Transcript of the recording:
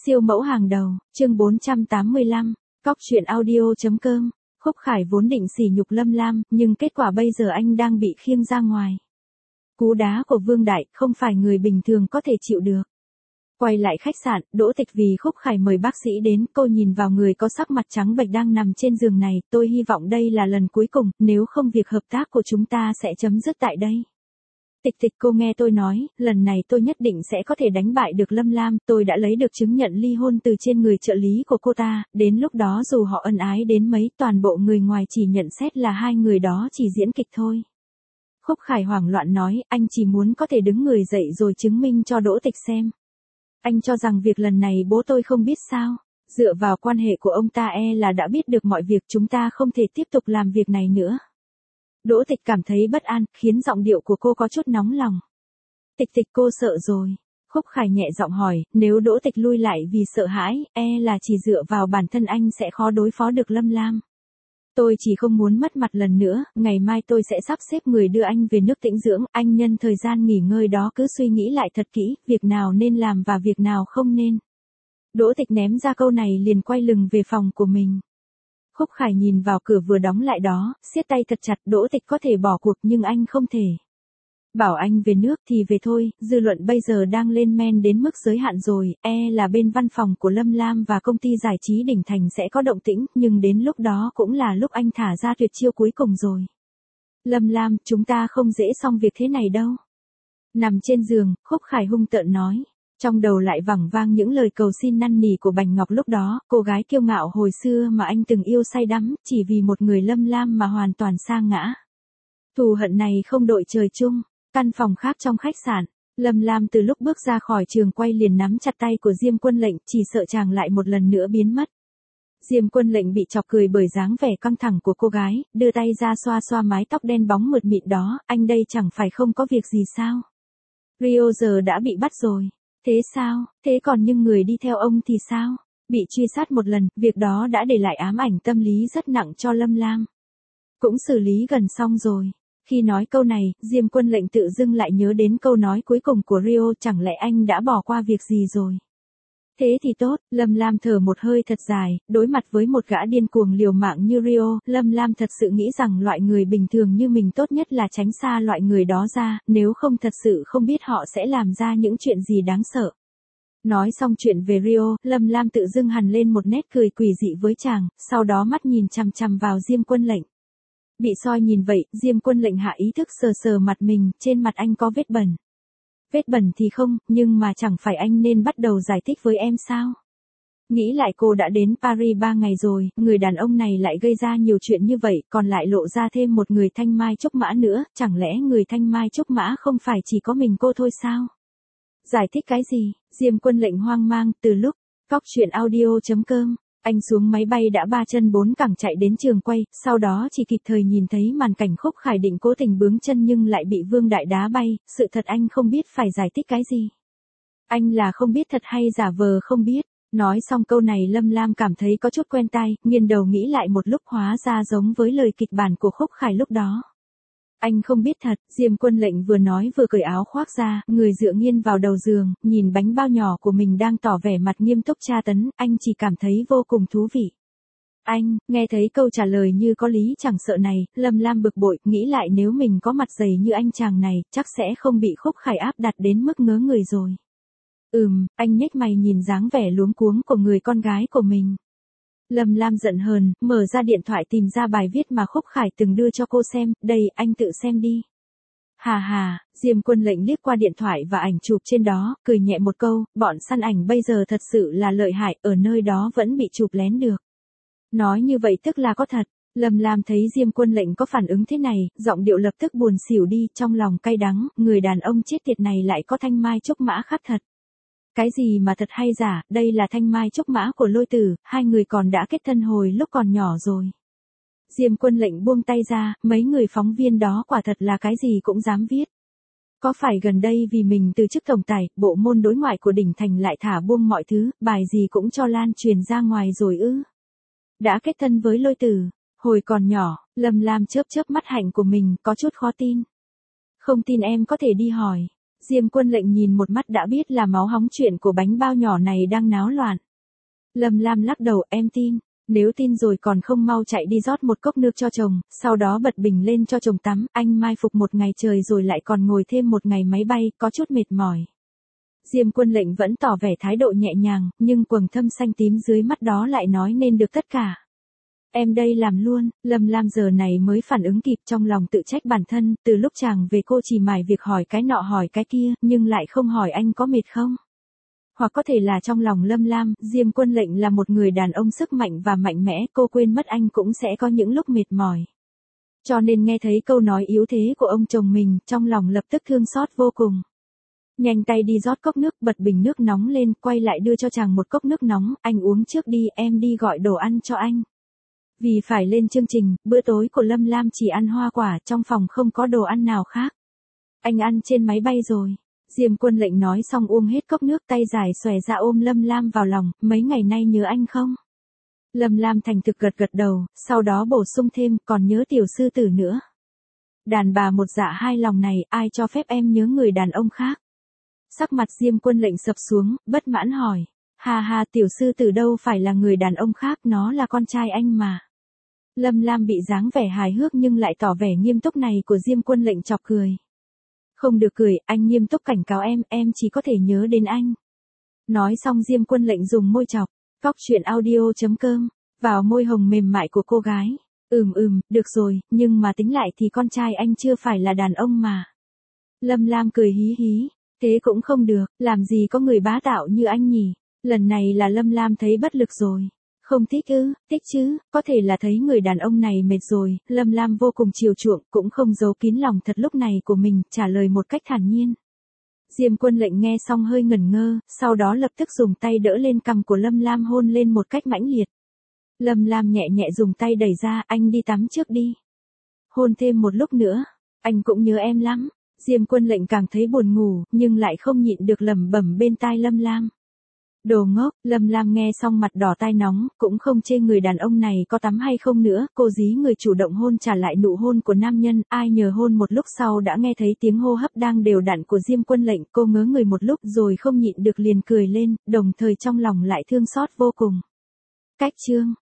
Siêu mẫu hàng đầu, chương 485, cóc truyện audio.com. Khúc Khải vốn định sỉ nhục Lâm Lam, nhưng kết quả bây giờ anh đang bị khiêng ra ngoài. Cú đá của Vương Đại không phải người bình thường có thể chịu được. Quay lại khách sạn, Đỗ Tịch vì Khúc Khải mời bác sĩ đến, cô nhìn vào người có sắc mặt trắng bệch đang nằm trên giường này, tôi hy vọng đây là lần cuối cùng, nếu không việc hợp tác của chúng ta sẽ chấm dứt tại đây. Tịch, cô nghe tôi nói, lần này tôi nhất định sẽ có thể đánh bại được Lâm Lam, tôi đã lấy được chứng nhận ly hôn từ trên người trợ lý của cô ta, đến lúc đó dù họ ân ái đến mấy, toàn bộ người ngoài chỉ nhận xét là hai người đó chỉ diễn kịch thôi. Khúc Khải hoảng loạn nói, anh chỉ muốn có thể đứng người dậy rồi chứng minh cho Đỗ Tịch xem. Anh cho rằng việc lần này bố tôi không biết sao, dựa vào quan hệ của ông ta là đã biết được mọi việc, chúng ta không thể tiếp tục làm việc này nữa. Đỗ Tịch cảm thấy bất an, khiến giọng điệu của cô có chút nóng lòng. Tịch cô sợ rồi. Khúc Khải nhẹ giọng hỏi, nếu Đỗ Tịch lui lại vì sợ hãi, là chỉ dựa vào bản thân anh sẽ khó đối phó được Lâm Lam. Tôi chỉ không muốn mất mặt lần nữa, ngày mai tôi sẽ sắp xếp người đưa anh về nước tĩnh dưỡng, anh nhân thời gian nghỉ ngơi đó cứ suy nghĩ lại thật kỹ, việc nào nên làm và việc nào không nên. Đỗ Tịch ném ra câu này liền quay lưng về phòng của mình. Khúc Khải nhìn vào cửa vừa đóng lại đó, siết tay thật chặt, Đỗ Tịch có thể bỏ cuộc nhưng anh không thể. Bảo anh về nước thì về thôi, dư luận bây giờ đang lên men đến mức giới hạn rồi, là bên văn phòng của Lâm Lam và công ty giải trí Đỉnh Thành sẽ có động tĩnh, nhưng đến lúc đó cũng là lúc anh thả ra tuyệt chiêu cuối cùng rồi. Lâm Lam, chúng ta không dễ xong việc thế này đâu. Nằm trên giường, Khúc Khải hung tợn nói. Trong đầu lại vẳng vang những lời cầu xin năn nỉ của Bành Ngọc lúc đó, cô gái kiêu ngạo hồi xưa mà anh từng yêu say đắm, chỉ vì một người Lâm Lam mà hoàn toàn sa ngã. Thù hận này không đội trời chung. Căn phòng khác trong khách sạn, Lâm Lam từ lúc bước ra khỏi trường quay liền nắm chặt tay của Diêm Quân Lệnh, chỉ sợ chàng lại một lần nữa biến mất. Diêm Quân Lệnh bị chọc cười bởi dáng vẻ căng thẳng của cô gái, đưa tay ra xoa xoa mái tóc đen bóng mượt mịn đó, anh đây chẳng phải không có việc gì sao? Rio giờ đã bị bắt rồi. Thế sao, thế còn những người đi theo ông thì sao? Bị truy sát một lần, việc đó đã để lại ám ảnh tâm lý rất nặng cho Lâm Lam. Cũng xử lý gần xong rồi. Khi nói câu này, Diêm Quân Lệnh tự dưng lại nhớ đến câu nói cuối cùng của Rio, chẳng lẽ anh đã bỏ qua việc gì rồi? Thế thì tốt, Lâm Lam thở một hơi thật dài, đối mặt với một gã điên cuồng liều mạng như Rio, Lâm Lam thật sự nghĩ rằng loại người bình thường như mình tốt nhất là tránh xa loại người đó ra, nếu không thật sự không biết họ sẽ làm ra những chuyện gì đáng sợ. Nói xong chuyện về Rio, Lâm Lam tự dưng hằn lên một nét cười quỷ dị với chàng, sau đó mắt nhìn chằm chằm vào Diêm Quân Lệnh. Bị soi nhìn vậy, Diêm Quân Lệnh hạ ý thức sờ sờ mặt mình, trên mặt anh có vết bẩn. Vết bẩn thì không, nhưng mà chẳng phải anh nên bắt đầu giải thích với em sao? Nghĩ lại cô đã đến Paris 3 ngày rồi, người đàn ông này lại gây ra nhiều chuyện như vậy, còn lại lộ ra thêm một người Thanh Mai Trúc Mã nữa, chẳng lẽ người Thanh Mai Trúc Mã không phải chỉ có mình cô thôi sao? Giải thích cái gì? Diêm Quân Lệnh hoang mang, từ lúc, cóc truyện audio.com. Anh xuống máy bay đã 3 chân 4 cẳng chạy đến trường quay, sau đó chỉ kịp thời nhìn thấy màn cảnh Khúc Khải định cố tình bướng chân nhưng lại bị Vương Đại đá bay, sự thật anh không biết phải giải thích cái gì. Anh là không biết thật hay giả vờ không biết. Nói xong câu này Lâm Lam cảm thấy có chút quen tai, nghiêng đầu nghĩ lại một lúc hóa ra giống với lời kịch bản của Khúc Khải lúc đó. Anh không biết thật, Diêm Quân Lệnh vừa nói vừa cởi áo khoác ra, người dựa nghiêng vào đầu giường, nhìn bánh bao nhỏ của mình đang tỏ vẻ mặt nghiêm túc tra tấn, anh chỉ cảm thấy vô cùng thú vị. Anh, nghe thấy câu trả lời như có lý chẳng sợ này, Lâm Lam bực bội, nghĩ lại nếu mình có mặt dày như anh chàng này, chắc sẽ không bị Khúc Khải áp đặt đến mức ngớ người rồi. Anh nhếch mày nhìn dáng vẻ luống cuống của người con gái của mình. Lâm Lam giận hờn, mở ra điện thoại tìm ra bài viết mà Khúc Khải từng đưa cho cô xem, đây, anh tự xem đi. Hà, Diêm Quân Lệnh liếc qua điện thoại và ảnh chụp trên đó, cười nhẹ một câu, bọn săn ảnh bây giờ thật sự là lợi hại, ở nơi đó vẫn bị chụp lén được. Nói như vậy tức là có thật. Lâm Lam thấy Diêm Quân Lệnh có phản ứng thế này, giọng điệu lập tức buồn xỉu đi, trong lòng cay đắng, người đàn ông chết tiệt này lại có Thanh Mai Trúc Mã khác thật. Cái gì mà thật hay giả, đây là Thanh Mai Trúc Mã của Lôi Tử, hai người còn đã kết thân hồi lúc còn nhỏ rồi. Diêm Quân Lệnh buông tay ra, mấy người phóng viên đó quả thật là cái gì cũng dám viết. Có phải gần đây vì mình từ chức tổng tài, bộ môn đối ngoại của Đỉnh Thành lại thả buông mọi thứ, bài gì cũng cho lan truyền ra ngoài rồi ư? Đã kết thân với Lôi Tử, hồi còn nhỏ, Lâm Lam chớp chớp mắt hạnh của mình, có chút khó tin. Không tin em có thể đi hỏi. Diêm Quân Lệnh nhìn một mắt đã biết là máu hóng chuyện của bánh bao nhỏ này đang náo loạn. Lâm Lam lắc đầu, em tin. Nếu tin rồi còn không mau chạy đi rót một cốc nước cho chồng, sau đó bật bình lên cho chồng tắm, anh mai phục một ngày trời rồi lại còn ngồi thêm một ngày máy bay, có chút mệt mỏi. Diêm Quân Lệnh vẫn tỏ vẻ thái độ nhẹ nhàng, nhưng quầng thâm xanh tím dưới mắt đó lại nói nên được tất cả. Em đây làm luôn. Lâm Lam giờ này mới phản ứng kịp, trong lòng tự trách bản thân, từ lúc chàng về cô chỉ mải việc hỏi cái nọ hỏi cái kia, nhưng lại không hỏi anh có mệt không. Hoặc có thể là trong lòng Lâm Lam, Diêm Quân Lệnh là một người đàn ông sức mạnh và mạnh mẽ, cô quên mất anh cũng sẽ có những lúc mệt mỏi. Cho nên nghe thấy câu nói yếu thế của ông chồng mình, trong lòng lập tức thương xót vô cùng. Nhanh tay đi rót cốc nước, bật bình nước nóng lên, quay lại đưa cho chàng một cốc nước nóng, anh uống trước đi, em đi gọi đồ ăn cho anh. Vì phải lên chương trình, bữa tối của Lâm Lam chỉ ăn hoa quả, trong phòng không có đồ ăn nào khác. Anh ăn trên máy bay rồi. Diêm Quân Lệnh nói xong uống hết cốc nước, tay dài xòe ra ôm Lâm Lam vào lòng, mấy ngày nay nhớ anh không? Lâm Lam thành thực gật gật đầu, sau đó bổ sung thêm, còn nhớ tiểu sư tử nữa. Đàn bà một dạ hai lòng này, ai cho phép em nhớ người đàn ông khác? Sắc mặt Diêm Quân Lệnh sập xuống, bất mãn hỏi. Ha ha, tiểu sư tử đâu phải là người đàn ông khác, nó là con trai anh mà. Lâm Lam bị dáng vẻ hài hước nhưng lại tỏ vẻ nghiêm túc này của Diêm Quân Lệnh chọc cười. Không được cười, anh nghiêm túc cảnh cáo em chỉ có thể nhớ đến anh. Nói xong Diêm Quân Lệnh dùng môi chọc, cóc truyện audio.com, vào môi hồng mềm mại của cô gái. Được rồi, nhưng mà tính lại thì con trai anh chưa phải là đàn ông mà. Lâm Lam cười hí hí, thế cũng không được, làm gì có người bá đạo như anh nhỉ. Lần này là Lâm Lam thấy bất lực rồi. Không thích ư, thích chứ, có thể là thấy người đàn ông này mệt rồi, Lâm Lam vô cùng chiều chuộng, cũng không giấu kín lòng thật lúc này của mình, trả lời một cách thản nhiên. Diêm Quân Lệnh nghe xong hơi ngẩn ngơ, sau đó lập tức dùng tay đỡ lên cằm của Lâm Lam hôn lên một cách mãnh liệt. Lâm Lam nhẹ nhẹ dùng tay đẩy ra, anh đi tắm trước đi. Hôn thêm một lúc nữa, anh cũng nhớ em lắm. Diêm Quân Lệnh càng thấy buồn ngủ, nhưng lại không nhịn được lẩm bẩm bên tai Lâm Lam. Đồ ngốc, Lâm Lam nghe xong mặt đỏ tai nóng, cũng không chê người đàn ông này có tắm hay không nữa, cô dí người chủ động hôn trả lại nụ hôn của nam nhân, ai nhờ hôn một lúc sau đã nghe thấy tiếng hô hấp đang đều đặn của Diêm Quân Lệnh, cô ngớ người một lúc rồi không nhịn được liền cười lên, đồng thời trong lòng lại thương xót vô cùng. Cách chương